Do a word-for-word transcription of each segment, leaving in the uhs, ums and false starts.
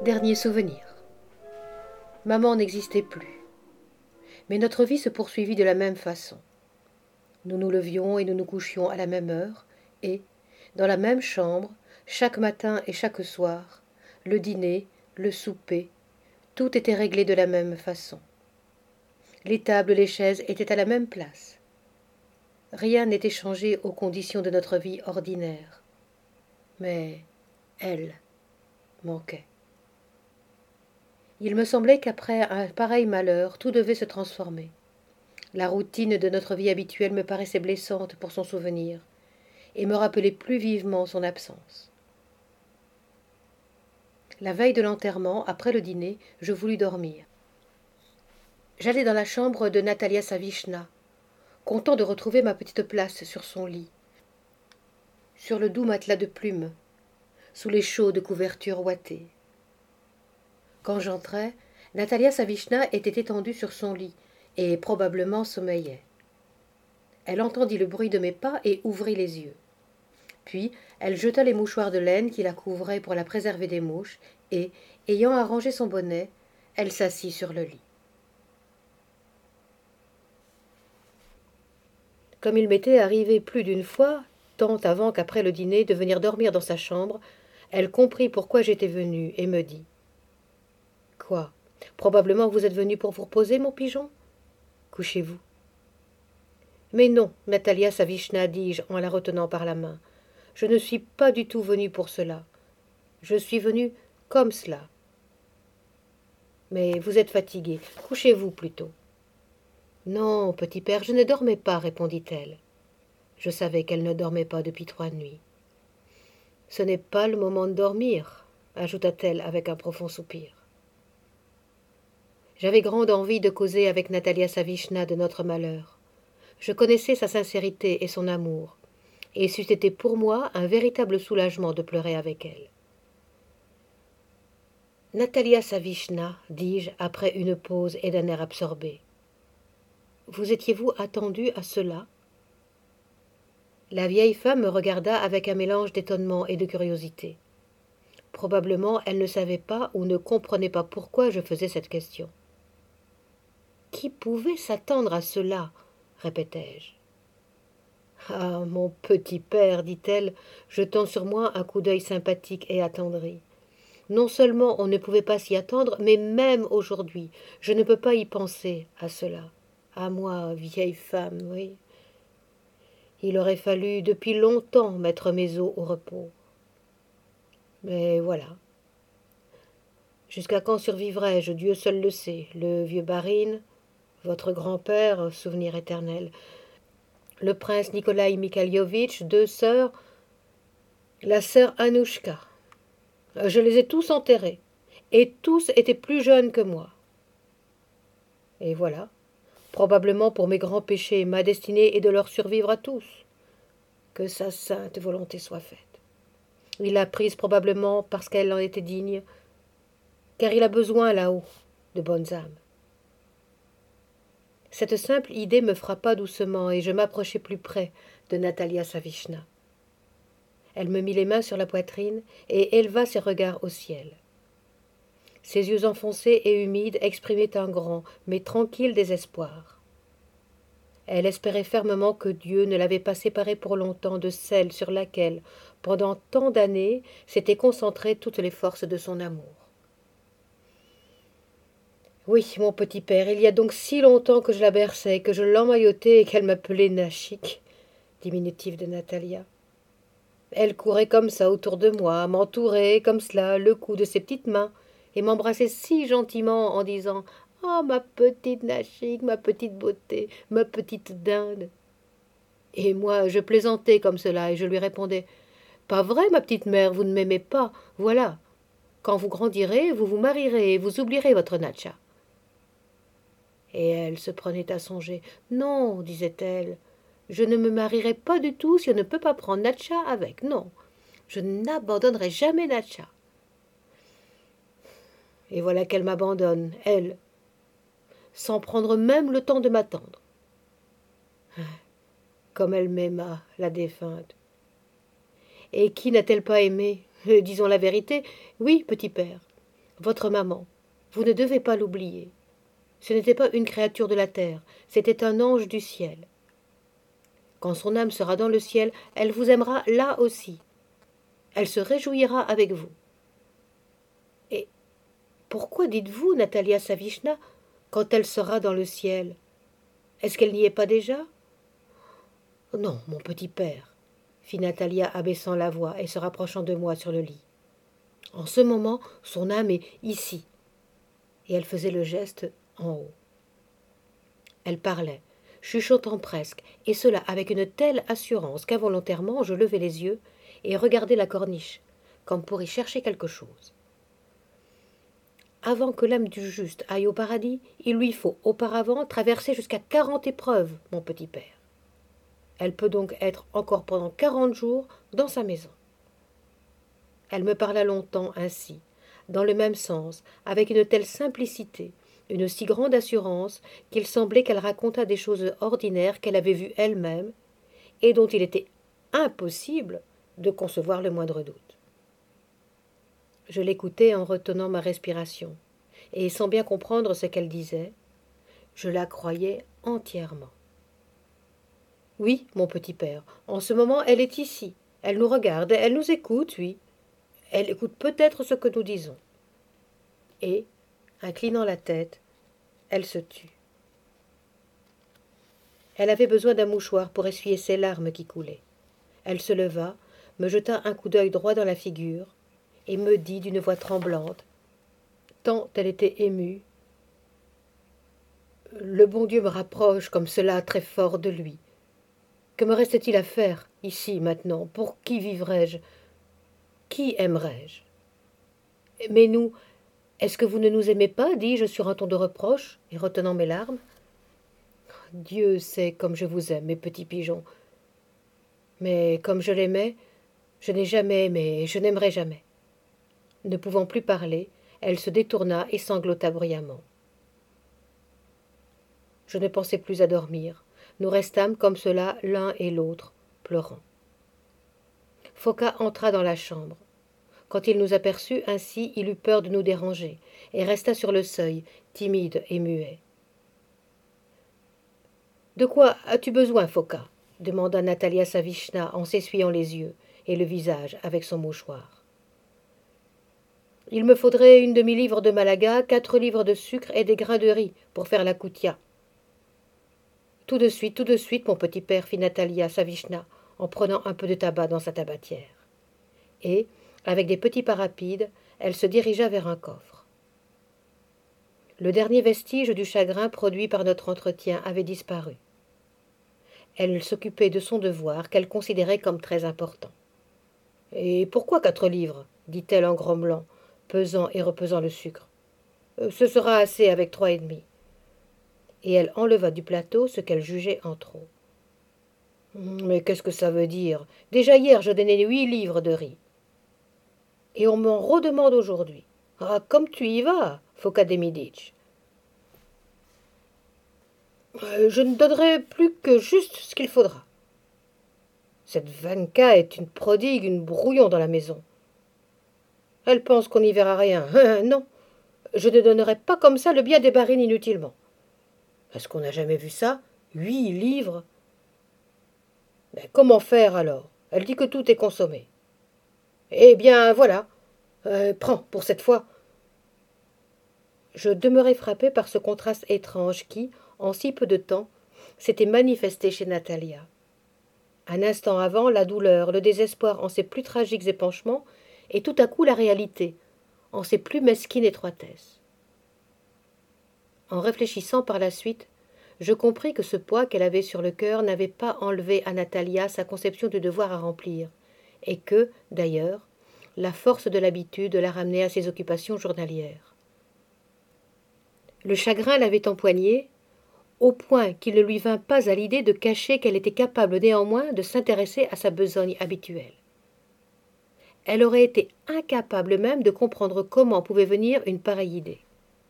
Dernier souvenir. Maman n'existait plus. Mais notre vie se poursuivit de la même façon. Nous nous levions et nous nous couchions à la même heure, et, dans la même chambre, chaque matin et chaque soir, le dîner, le souper, tout était réglé de la même façon. Les tables, les chaises étaient à la même place. Rien n'était changé aux conditions de notre vie ordinaire. Mais elle manquait. Il me semblait qu'après un pareil malheur, tout devait se transformer. La routine de notre vie habituelle me paraissait blessante pour son souvenir, et me rappelait plus vivement son absence. La veille de l'enterrement, après le dîner, je voulus dormir. J'allai dans la chambre de Natalia Savichna, content de retrouver ma petite place sur son lit, sur le doux matelas de plumes, sous les chaudes couvertures ouatées. Quand j'entrai, Natalia Savichna était étendue sur son lit et probablement sommeillait. Elle entendit le bruit de mes pas et ouvrit les yeux. Puis elle jeta les mouchoirs de laine qui la couvraient pour la préserver des mouches et, ayant arrangé son bonnet, elle s'assit sur le lit. Comme il m'était arrivé plus d'une fois, tant avant qu'après le dîner, de venir dormir dans sa chambre, elle comprit pourquoi j'étais venue et me dit « Quoi ? Probablement vous êtes venu pour vous reposer, mon pigeon ? Couchez-vous. » Mais non, Natalia Savichna, dis-je en la retenant par la main. Je ne suis pas du tout venue pour cela. Je suis venue comme cela. Mais vous êtes fatigué. Couchez-vous plutôt. Non, petit père, je ne dormais pas, répondit-elle. Je savais qu'elle ne dormait pas depuis trois nuits. Ce n'est pas le moment de dormir, ajouta-t-elle avec un profond soupir. J'avais grande envie de causer avec Natalia Savichna de notre malheur. Je connaissais sa sincérité et son amour, et c'eût été pour moi un véritable soulagement de pleurer avec elle. Natalia Savichna, dis-je après une pause et d'un air absorbé, vous étiez-vous attendue à cela ? La vieille femme me regarda avec un mélange d'étonnement et de curiosité. Probablement elle ne savait pas ou ne comprenait pas pourquoi je faisais cette question. Qui pouvait s'attendre à cela ? Répétai-je. Ah, mon petit père, dit-elle, jetant sur moi un coup d'œil sympathique et attendri. Non seulement on ne pouvait pas s'y attendre, mais même aujourd'hui, je ne peux pas y penser à cela. À moi, vieille femme, oui. Il aurait fallu depuis longtemps mettre mes os au repos. Mais voilà. Jusqu'à quand survivrai-je, Dieu seul le sait, le vieux Barine, votre grand-père, souvenir éternel, le prince Nikolaï Mikhailovitch, deux sœurs, la sœur Anouchka. Je les ai tous enterrés, et tous étaient plus jeunes que moi. Et voilà, probablement pour mes grands péchés, ma destinée est de leur survivre à tous. Que sa sainte volonté soit faite. Il l'a prise probablement parce qu'elle en était digne, car il a besoin là-haut de bonnes âmes. Cette simple idée me frappa doucement et je m'approchai plus près de Natalia Savichna. Elle me mit les mains sur la poitrine et éleva ses regards au ciel. Ses yeux enfoncés et humides exprimaient un grand, mais tranquille désespoir. Elle espérait fermement que Dieu ne l'avait pas séparée pour longtemps de celle sur laquelle, pendant tant d'années, s'étaient concentrées toutes les forces de son amour. Oui, mon petit père, il y a donc si longtemps que je la berçais, que je l'emmaillotais et qu'elle m'appelait Nachik, diminutif de Natalia. Elle courait comme ça autour de moi, m'entourait comme cela, le cou de ses petites mains, et m'embrassait si gentiment en disant « Oh, ma petite Nachik, ma petite beauté, ma petite dinde !» Et moi, je plaisantais comme cela, et je lui répondais « Pas vrai, ma petite mère, vous ne m'aimez pas, voilà. Quand vous grandirez, vous vous marierez et vous oublierez votre Natcha. » Et elle se prenait à songer. « Non, disait-elle, je ne me marierai pas du tout si on ne peut pas prendre Natcha avec, non. Je n'abandonnerai jamais Natcha. » Et voilà qu'elle m'abandonne, elle, sans prendre même le temps de m'attendre. Comme elle m'aima, la défunte. Et qui n'a-t-elle pas aimé ? Disons la vérité, oui, petit père. Votre maman, vous ne devez pas l'oublier. Ce n'était pas une créature de la terre, c'était un ange du ciel. Quand son âme sera dans le ciel, elle vous aimera là aussi. Elle se réjouira avec vous. Et pourquoi dites-vous, Natalia Savishna, quand elle sera dans le ciel? Est-ce qu'elle n'y est pas déjà? Non, mon petit père, fit Natalia abaissant la voix et se rapprochant de moi sur le lit. En ce moment, son âme est ici. Et elle faisait le geste en haut. Elle parlait, chuchotant presque, et cela avec une telle assurance qu'involontairement je levai les yeux et regardai la corniche, comme pour y chercher quelque chose. Avant que l'âme du juste aille au paradis, il lui faut auparavant traverser jusqu'à quarante épreuves, mon petit père. Elle peut donc être encore pendant quarante jours dans sa maison. Elle me parla longtemps ainsi, dans le même sens, avec une telle simplicité, une si grande assurance, qu'il semblait qu'elle racontât des choses ordinaires qu'elle avait vues elle-même, et dont il était impossible de concevoir le moindre doute. Je l'écoutais en retenant ma respiration, et sans bien comprendre ce qu'elle disait, je la croyais entièrement. Oui, mon petit père, en ce moment elle est ici, elle nous regarde, elle nous écoute, oui. Elle écoute peut-être ce que nous disons. Et, inclinant la tête, elle se tut. Elle avait besoin d'un mouchoir pour essuyer ses larmes qui coulaient. Elle se leva, me jeta un coup d'œil droit dans la figure, et me dit d'une voix tremblante, tant elle était émue, « Le bon Dieu me rapproche comme cela très fort de lui. Que me restait-il à faire, ici, maintenant? Pour qui vivrais-je? Qui aimerais-je? Mais nous, est-ce que vous ne nous aimez pas? Dis-je sur un ton de reproche, et retenant mes larmes. Dieu sait comme je vous aime, mes petits pigeons. Mais comme je l'aimais, je n'ai jamais aimé, et je n'aimerai jamais. Ne pouvant plus parler, elle se détourna et sanglota bruyamment. Je ne pensais plus à dormir. Nous restâmes comme cela l'un et l'autre, pleurant. Foka entra dans la chambre. Quand il nous aperçut ainsi, il eut peur de nous déranger, et resta sur le seuil, timide et muet. « De quoi as-tu besoin, Foka » demanda Natalia Savishna en s'essuyant les yeux et le visage avec son mouchoir. « Il me faudrait une demi-livre de Malaga, quatre livres de sucre et des grains de riz pour faire la koutia. »« Tout de suite, tout de suite, mon petit père, fit Natalia Savishna, en prenant un peu de tabac dans sa tabatière. Et, avec des petits pas rapides, elle se dirigea vers un coffre. Le dernier vestige du chagrin produit par notre entretien avait disparu. Elle s'occupait de son devoir, qu'elle considérait comme très important. « Et pourquoi quatre livres » dit-elle en grommelant, pesant et repesant le sucre. « Ce sera assez avec trois et demi. » Et elle enleva du plateau ce qu'elle jugeait en trop. « Mais qu'est-ce que ça veut dire? Déjà hier, je donnais huit livres de riz. Et on m'en redemande aujourd'hui. Ah, comme tu y vas, Foka Demiditch. Je ne donnerai plus que juste ce qu'il faudra. Cette Vanka est une prodigue, une brouillon dans la maison. Elle pense qu'on n'y verra rien. Non, je ne donnerai pas comme ça le bien des barines inutilement. Est-ce qu'on n'a jamais vu ça? Huit livres? Mais comment faire alors? Elle dit que tout est consommé. Eh bien, voilà. Euh, prends pour cette fois. Je demeurai frappé par ce contraste étrange qui, en si peu de temps, s'était manifesté chez Natalia. Un instant avant, la douleur, le désespoir en ses plus tragiques épanchements, et tout à coup la réalité, en ses plus mesquines étroitesses. En réfléchissant par la suite, je compris que ce poids qu'elle avait sur le cœur n'avait pas enlevé à Natalia sa conception du devoir à remplir, et que, d'ailleurs, la force de l'habitude la ramenait à ses occupations journalières. Le chagrin l'avait empoignée, au point qu'il ne lui vint pas à l'idée de cacher qu'elle était capable néanmoins de s'intéresser à sa besogne habituelle. Elle aurait été incapable même de comprendre comment pouvait venir une pareille idée.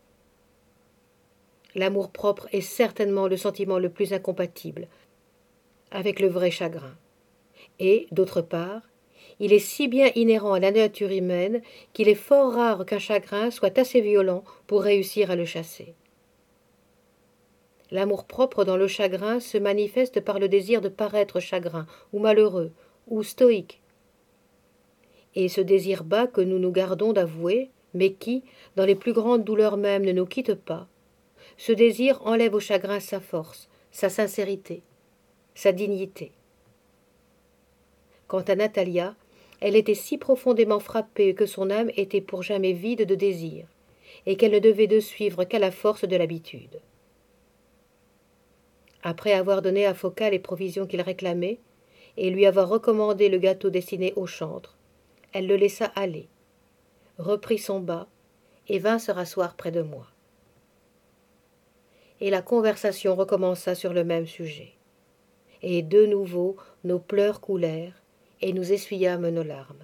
L'amour-propre est certainement le sentiment le plus incompatible avec le vrai chagrin. Et, d'autre part, Il est si bien inhérent à la nature humaine qu'il est fort rare qu'un chagrin soit assez violent pour réussir à le chasser. L'amour-propre dans le chagrin se manifeste par le désir de paraître chagrin, ou malheureux, ou stoïque. Et ce désir bas que nous nous gardons d'avouer, mais qui, dans les plus grandes douleurs même, ne nous quitte pas, ce désir enlève au chagrin sa force, sa sincérité, sa dignité. Quant à Natalia, elle était si profondément frappée que son âme était pour jamais vide de désir, et qu'elle ne devait de suivre qu'à la force de l'habitude. Après avoir donné à Phocas les provisions qu'il réclamait, et lui avoir recommandé le gâteau destiné au chantre, elle le laissa aller, reprit son bas, et vint se rasseoir près de moi. Et la conversation recommença sur le même sujet. Et de nouveau nos pleurs coulèrent, et nous essuyâmes nos larmes.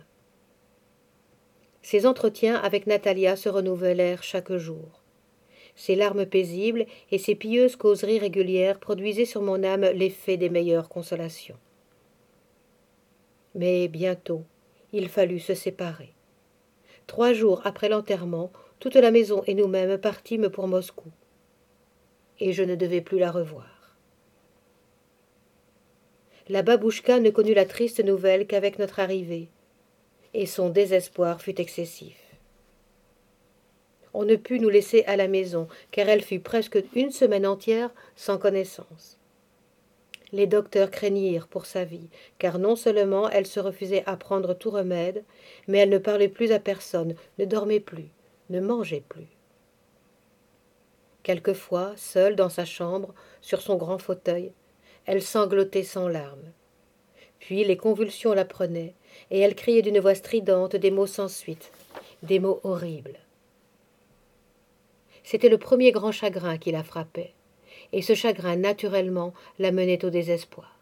Ces entretiens avec Natalia se renouvelèrent chaque jour. Ses larmes paisibles et ses pieuses causeries régulières produisaient sur mon âme l'effet des meilleures consolations. Mais bientôt, il fallut se séparer. Trois jours après l'enterrement, toute la maison et nous-mêmes partîmes pour Moscou. Et je ne devais plus la revoir. La babouchka ne connut la triste nouvelle qu'avec notre arrivée, et son désespoir fut excessif. On ne put nous laisser à la maison, car elle fut presque une semaine entière sans connaissance. Les docteurs craignirent pour sa vie, car non seulement elle se refusait à prendre tout remède, mais elle ne parlait plus à personne, ne dormait plus, ne mangeait plus. Quelquefois, seule dans sa chambre, sur son grand fauteuil, elle sanglotait sans larmes. Puis les convulsions la prenaient, et elle criait d'une voix stridente des mots sans suite, des mots horribles. C'était le premier grand chagrin qui la frappait, et ce chagrin, naturellement, la menait au désespoir.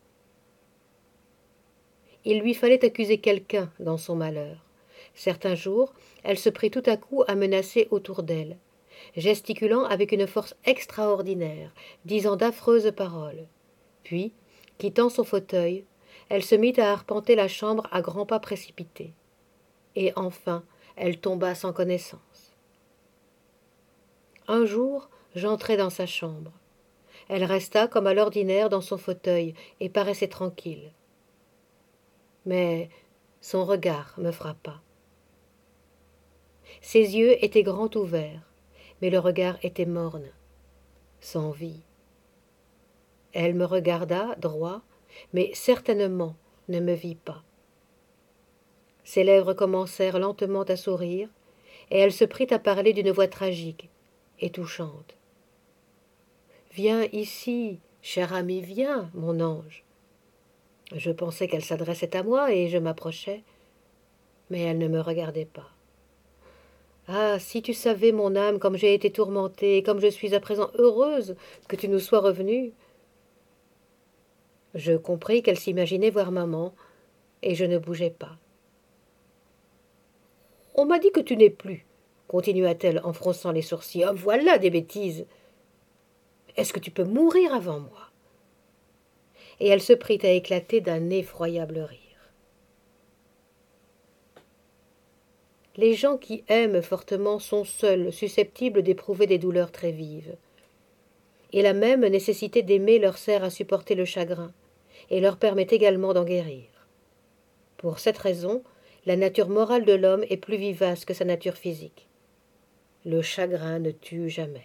Il lui fallait accuser quelqu'un dans son malheur. Certains jours, elle se prit tout à coup à menacer autour d'elle, gesticulant avec une force extraordinaire, disant d'affreuses paroles. Puis, quittant son fauteuil, elle se mit à arpenter la chambre à grands pas précipités. Et enfin, elle tomba sans connaissance. Un jour, j'entrai dans sa chambre. Elle resta comme à l'ordinaire dans son fauteuil et paraissait tranquille. Mais son regard me frappa. Ses yeux étaient grands ouverts, mais le regard était morne, sans vie. Elle me regarda droit, mais certainement ne me vit pas. Ses lèvres commencèrent lentement à sourire, et elle se prit à parler d'une voix tragique et touchante. « Viens ici, cher ami, viens, mon ange. » Je pensais qu'elle s'adressait à moi, et je m'approchai, mais elle ne me regardait pas. « Ah, si tu savais, mon âme, comme j'ai été tourmentée, et comme je suis à présent heureuse que tu nous sois revenu. » Je compris qu'elle s'imaginait voir maman, et je ne bougeai pas. « On m'a dit que tu n'es plus, » continua-t-elle en fronçant les sourcils. « Voilà des bêtises. Est-ce que tu peux mourir avant moi ?» Et elle se prit à éclater d'un effroyable rire. Les gens qui aiment fortement sont seuls susceptibles d'éprouver des douleurs très vives. Et la même nécessité d'aimer leur sert à supporter le chagrin, et leur permet également d'en guérir. Pour cette raison, la nature morale de l'homme est plus vivace que sa nature physique. Le chagrin ne tue jamais.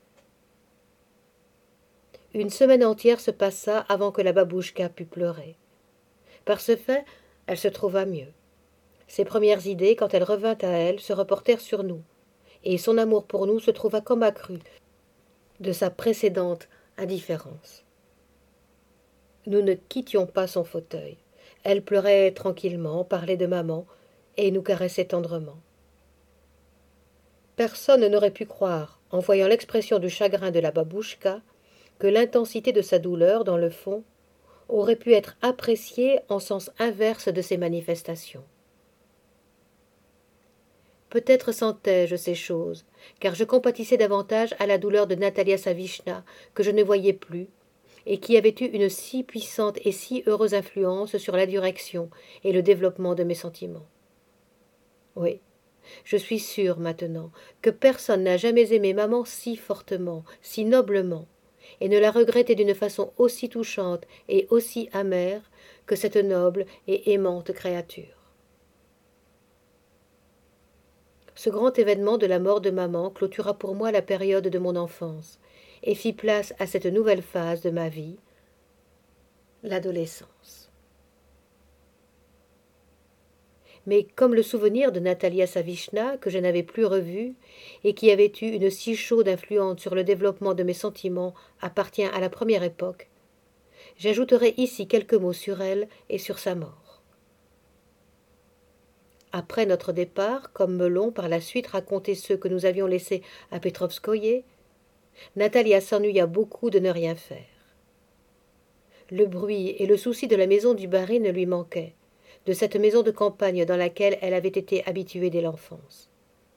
Une semaine entière se passa avant que la babouchka pût pleurer. Par ce fait, elle se trouva mieux. Ses premières idées, quand elle revint à elle, se reportèrent sur nous, et son amour pour nous se trouva comme accru de sa précédente indifférence. Nous ne quittions pas son fauteuil. Elle pleurait tranquillement, parlait de maman, et nous caressait tendrement. Personne n'aurait pu croire, en voyant l'expression du chagrin de la babouchka, que l'intensité de sa douleur, dans le fond, aurait pu être appréciée en sens inverse de ses manifestations. Peut-être sentais-je ces choses, car je compatissais davantage à la douleur de Natalia Savishna, que je ne voyais plus, et qui avait eu une si puissante et si heureuse influence sur la direction et le développement de mes sentiments. Oui, je suis sûre maintenant que personne n'a jamais aimé maman si fortement, si noblement, et ne l'a regretté d'une façon aussi touchante et aussi amère que cette noble et aimante créature. Ce grand événement de la mort de maman clôtura pour moi la période de mon enfance et fit place à cette nouvelle phase de ma vie, l'adolescence. Mais comme le souvenir de Natalia Savishna, que je n'avais plus revu, et qui avait eu une si chaude influence sur le développement de mes sentiments, appartient à la première époque, j'ajouterai ici quelques mots sur elle et sur sa mort. Après notre départ, comme me l'ont par la suite raconté ceux que nous avions laissés à Petrovskoye, Natalia s'ennuya beaucoup de ne rien faire. Le bruit et le souci de la maison du Barine lui manquaient, de cette maison de campagne dans laquelle elle avait été habituée dès l'enfance.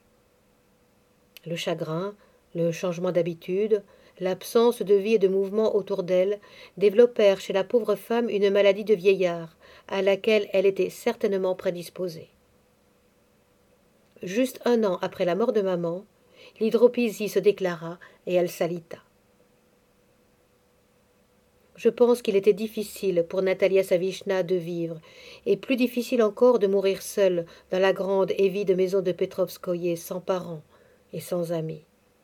Le chagrin, le changement d'habitude, l'absence de vie et de mouvement autour d'elle développèrent chez la pauvre femme une maladie de vieillard à laquelle elle était certainement prédisposée. Juste un an après la mort de maman, l'hydropysie se déclara et elle s'alita. Je pense qu'il était difficile pour Natalia Savishna de vivre, et plus difficile encore de mourir seule dans la grande et vide maison de Petrovskoye, sans parents et sans amis.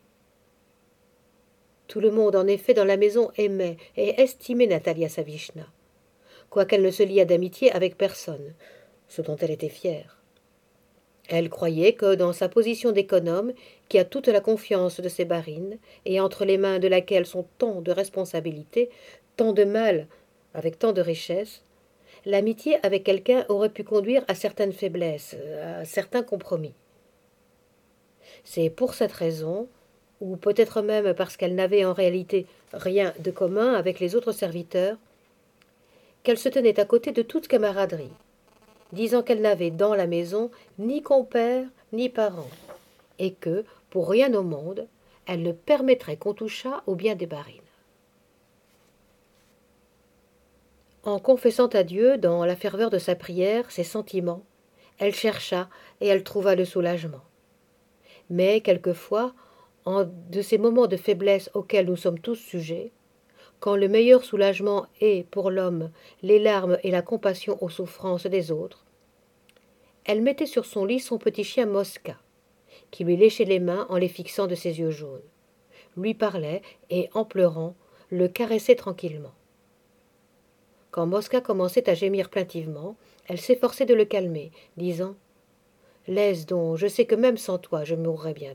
Tout le monde, en effet, dans la maison aimait et estimait Natalia Savishna, quoiqu'elle ne se liât d'amitié avec personne, ce dont elle était fière. Elle croyait que, dans sa position d'économe, qui a toute la confiance de ses barines, et entre les mains de laquelle sont tant de responsabilités, tant de mal, avec tant de richesses, l'amitié avec quelqu'un aurait pu conduire à certaines faiblesses, à certains compromis. C'est pour cette raison, ou peut-être même parce qu'elle n'avait en réalité rien de commun avec les autres serviteurs, qu'elle se tenait à côté de toute camaraderie, disant qu'elle n'avait dans la maison ni compère ni parents, et que, pour rien au monde, elle ne permettrait qu'on touchât au bien des barines. En confessant à Dieu, dans la ferveur de sa prière, ses sentiments, elle chercha et elle trouva le soulagement. Mais, quelquefois, en de ces moments de faiblesse auxquels nous sommes tous sujets, quand le meilleur soulagement est, pour l'homme, les larmes et la compassion aux souffrances des autres, elle mettait sur son lit son petit chien Mosca, qui lui léchait les mains en les fixant de ses yeux jaunes, lui parlait et, en pleurant, le caressait tranquillement. Quand Mosca commençait à gémir plaintivement, elle s'efforçait de le calmer, disant « Laisse donc, je sais que même sans toi, je mourrai bientôt. »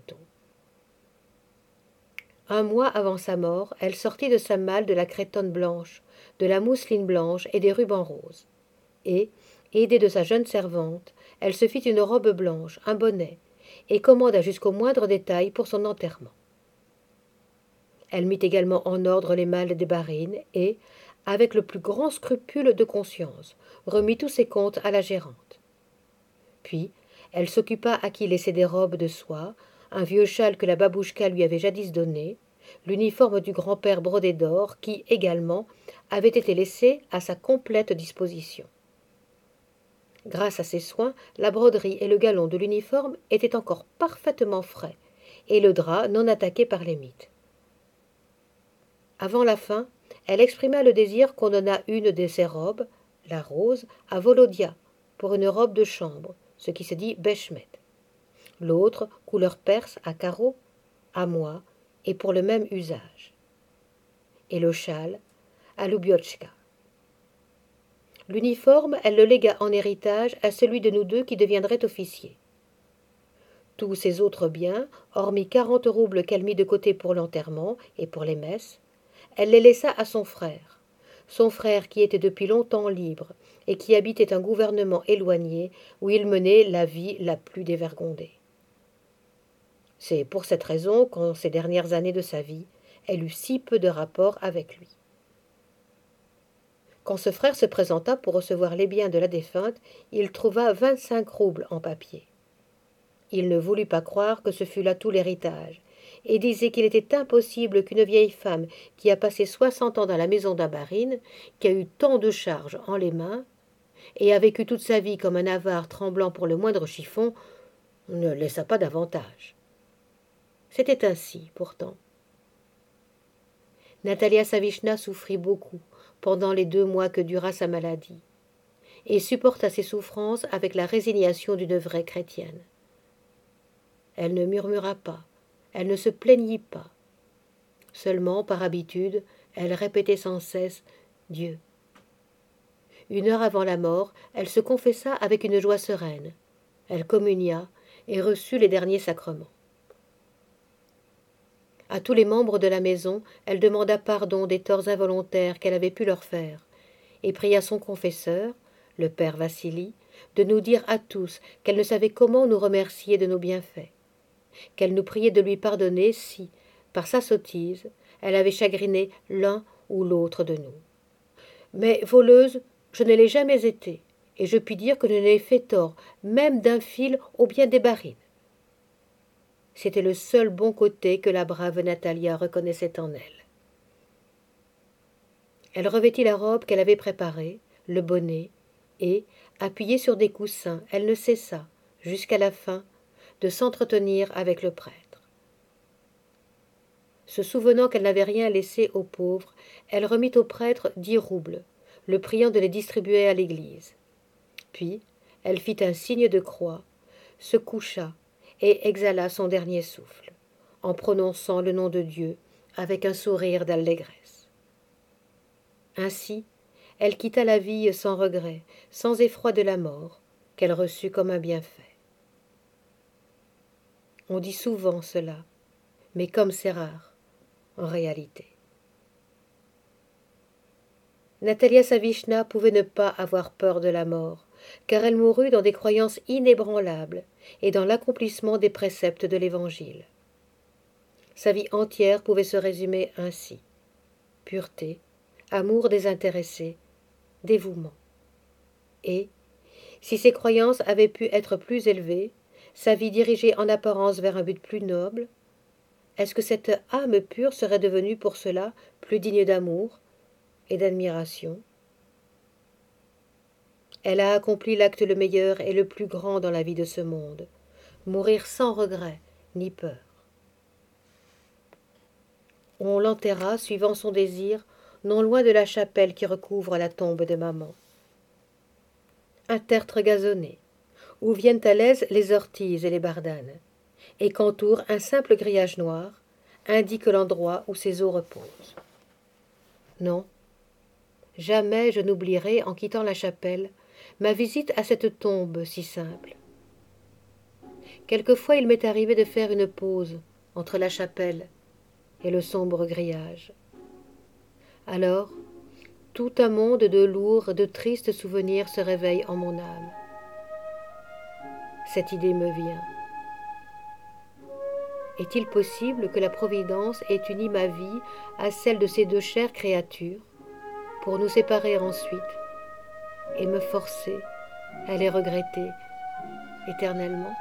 Un mois avant sa mort, elle sortit de sa malle de la crétonne blanche, de la mousseline blanche et des rubans roses. Et, aidée de sa jeune servante, elle se fit une robe blanche, un bonnet, et commanda jusqu'au moindre détail pour son enterrement. Elle mit également en ordre les malles des barines et, avec le plus grand scrupule de conscience, remit tous ses comptes à la gérante. Puis, elle s'occupa à qui laisser des robes de soie, un vieux châle que la babouchka lui avait jadis donné, l'uniforme du grand-père brodé d'or qui, également, avait été laissé à sa complète disposition. Grâce à ces soins, la broderie et le galon de l'uniforme étaient encore parfaitement frais, et le drap non attaqué par les mites. Avant la fin, elle exprima le désir qu'on donnât une de ses robes, la rose, à Volodia, pour une robe de chambre, ce qui se dit beshmet. L'autre, couleur perse, à carreaux, à moi, et pour le même usage. Et le châle, à Lubiotchka. L'uniforme, elle le légua en héritage à celui de nous deux qui deviendrait officier. Tous ses autres biens, hormis quarante roubles qu'elle mit de côté pour l'enterrement et pour les messes, elle les laissa à son frère, son frère qui était depuis longtemps libre et qui habitait un gouvernement éloigné où il menait la vie la plus dévergondée. C'est pour cette raison qu'en ces dernières années de sa vie, elle eut si peu de rapport avec lui. Quand ce frère se présenta pour recevoir les biens de la défunte, il trouva vingt-cinq roubles en papier. Il ne voulut pas croire que ce fût là tout l'héritage, et disait qu'il était impossible qu'une vieille femme qui a passé soixante ans dans la maison d'Abarine, qui a eu tant de charges en les mains, et a vécu toute sa vie comme un avare tremblant pour le moindre chiffon, ne laissa pas davantage. C'était ainsi, pourtant. Natalia Savishna souffrit beaucoup pendant les deux mois que dura sa maladie, et supporta ses souffrances avec la résignation d'une vraie chrétienne. Elle ne murmura pas, elle ne se plaignit pas. Seulement, par habitude, elle répétait sans cesse « Dieu ». Une heure avant la mort, elle se confessa avec une joie sereine. Elle communia et reçut les derniers sacrements. À tous les membres de la maison, elle demanda pardon des torts involontaires qu'elle avait pu leur faire, et pria son confesseur, le père Vassili, de nous dire à tous qu'elle ne savait comment nous remercier de nos bienfaits, qu'elle nous priait de lui pardonner si, par sa sottise, elle avait chagriné l'un ou l'autre de nous. Mais voleuse, je ne l'ai jamais été, et je puis dire que je n'ai fait tort, même d'un fil ou bien des barines. C'était le seul bon côté que la brave Natalia reconnaissait en elle. Elle revêtit la robe qu'elle avait préparée, le bonnet, et, appuyée sur des coussins, elle ne cessa, jusqu'à la fin, de s'entretenir avec le prêtre. Se souvenant qu'elle n'avait rien laissé aux pauvres, elle remit au prêtre dix roubles, le priant de les distribuer à l'église. Puis, elle fit un signe de croix, se coucha et exhala son dernier souffle, en prononçant le nom de Dieu avec un sourire d'allégresse. Ainsi, elle quitta la vie sans regret, sans effroi de la mort, qu'elle reçut comme un bienfait. On dit souvent cela, mais comme c'est rare, en réalité. Natalia Savishna pouvait ne pas avoir peur de la mort, car elle mourut dans des croyances inébranlables et dans l'accomplissement des préceptes de l'Évangile. Sa vie entière pouvait se résumer ainsi: pureté, amour désintéressé, dévouement. Et, si ses croyances avaient pu être plus élevées, sa vie dirigée en apparence vers un but plus noble, est-ce que cette âme pure serait devenue pour cela plus digne d'amour et d'admiration? Elle a accompli l'acte le meilleur et le plus grand dans la vie de ce monde, mourir sans regret ni peur. On l'enterra, suivant son désir, non loin de la chapelle qui recouvre la tombe de maman. Un tertre gazonné, où viennent à l'aise les orties et les bardanes, et qu'entoure un simple grillage noir, indique l'endroit où ses os reposent. Non, jamais je n'oublierai, en quittant la chapelle, ma visite à cette tombe si simple. Quelquefois il m'est arrivé de faire une pause entre la chapelle et le sombre grillage. Alors, tout un monde de lourds, de tristes souvenirs se réveille en mon âme. Cette idée me vient. Est-il possible que la Providence ait uni ma vie à celle de ces deux chères créatures, pour nous séparer ensuite et me forcer à les regretter éternellement?